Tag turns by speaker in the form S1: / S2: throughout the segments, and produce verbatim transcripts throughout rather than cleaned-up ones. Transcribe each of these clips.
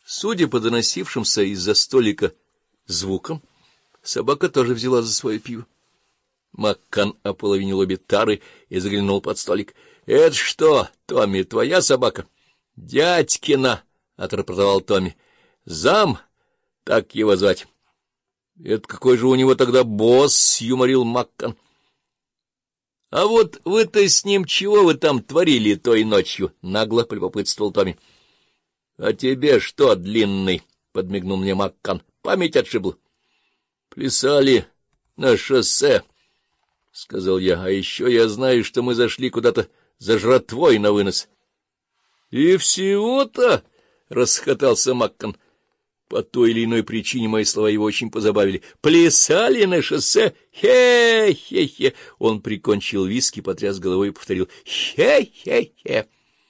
S1: Судя по доносившимся из-за столика звукам, собака тоже взяла за свое пиво. Маккан ополовинил обе тары и заглянул под столик. — Это что, Томми, твоя собака? — Дядькина, — отрапортовал Томми. — Зам, так его звать. — Это какой же у него тогда босс? — юморил Маккан. — А вот вы-то с ним чего вы там творили той ночью? — нагло полюбопытствовал Томми. — А тебе что, длинный? — подмигнул мне Маккан. — Память отшибла. — Плясали на шоссе, — сказал я. — А еще я знаю, что мы зашли куда-то за жратвой на вынос. — И всего-то, — расхотался Маккан. По той или иной причине мои слова его очень позабавили. — Плясали на шоссе? Хе-хе-хе! Он прикончил виски, потряс головой и повторил. — Хе-хе-хе!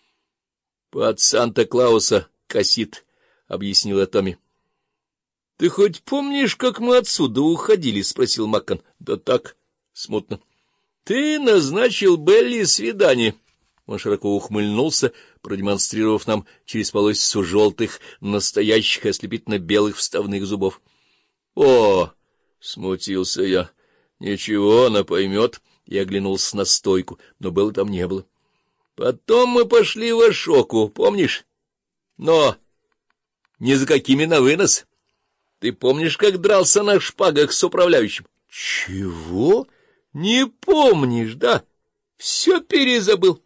S1: — Под Санта-Клауса косит, — объяснила Томми. — Ты хоть помнишь, как мы отсюда уходили? — спросил Маккан. — Да так, смутно. — Ты назначил Белли свидание. Он широко ухмыльнулся, продемонстрировав нам через полосицу желтых, настоящих ослепительно-белых вставных зубов. — О! — смутился я. — Ничего, она поймет. Я оглянулся на стойку, но Беллы там не было. Потом мы пошли в Ашоку, помнишь? Но ни за какими на вынос. Ты помнишь, как дрался на шпагах с управляющим? — Чего? Не помнишь, да? Все перезабыл.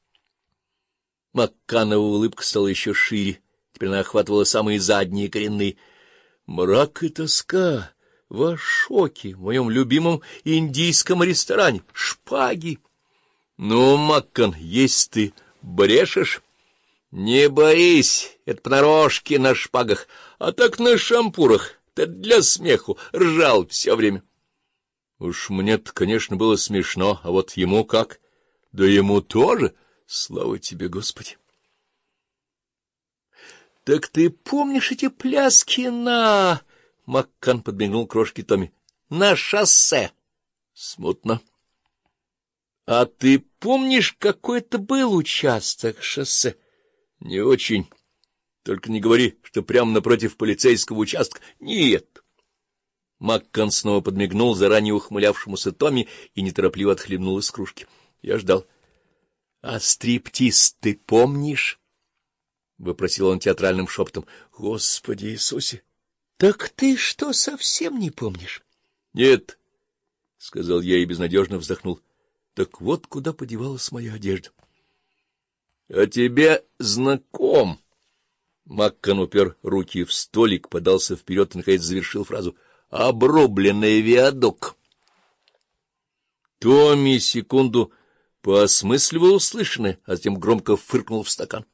S1: Макканова улыбка стала еще шире. Теперь она охватывала самые задние коренные. Мрак и тоска в Ашоке, в моем любимом индийском ресторане. Шпаги. Ну, Маккан, есть ты брешешь? Не боись, это понарошки на шпагах, а так на шампурах. Это для смеху, ржал все время. Уж мне-то, конечно, было смешно, а вот ему как? Да ему тоже. Слава тебе, Господи! — Так ты помнишь эти пляски на... — Маккан подмигнул крошке Томми. — На шоссе. — Смутно. — А ты помнишь, какой это был участок шоссе? — Не очень. Только не говори, что прямо напротив полицейского участка. — Нет. Маккан снова подмигнул заранее ухмылявшемуся Томми и неторопливо отхлебнул из кружки. Я ждал. — А стриптиз ты помнишь? — выпросил он театральным шепотом. — Господи Иисусе! Так ты что, совсем не помнишь? — Нет, — сказал я и безнадежно вздохнул. Так вот куда подевалась моя одежда. — А тебе знаком? Маккан упер руки в столик, подался вперед и, наконец, завершил фразу. — Обрубленный виадук. Томми секунду поосмысливал услышанное, а затем громко фыркнул в стакан.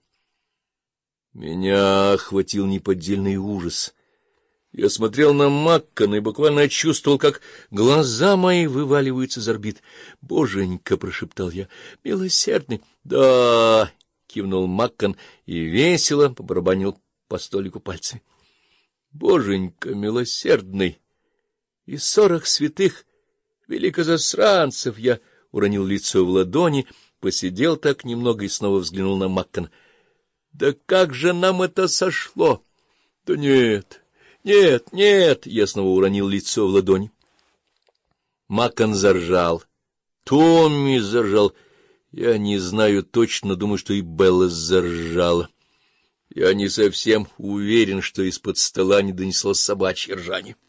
S1: Меня охватил неподдельный ужас. Я смотрел на Маккана и буквально чувствовал, как глаза мои вываливаются из орбит. — Боженька! — прошептал я. — Милосердный! — Да! — кивнул Маккан и весело побарабанил по столику пальцами. — Боженька милосердный! Из сорок святых великозасранцев я уронил лицо в ладони, посидел так немного и снова взглянул на Маккана. — Да как же нам это сошло? — Да нет, нет, нет! Я снова уронил лицо в ладони. Маккан заржал. Томми заржал. Я не знаю точно, думаю, что и Белла заржала. Я не совсем уверен, что из-под стола не донеслось собачье ржание.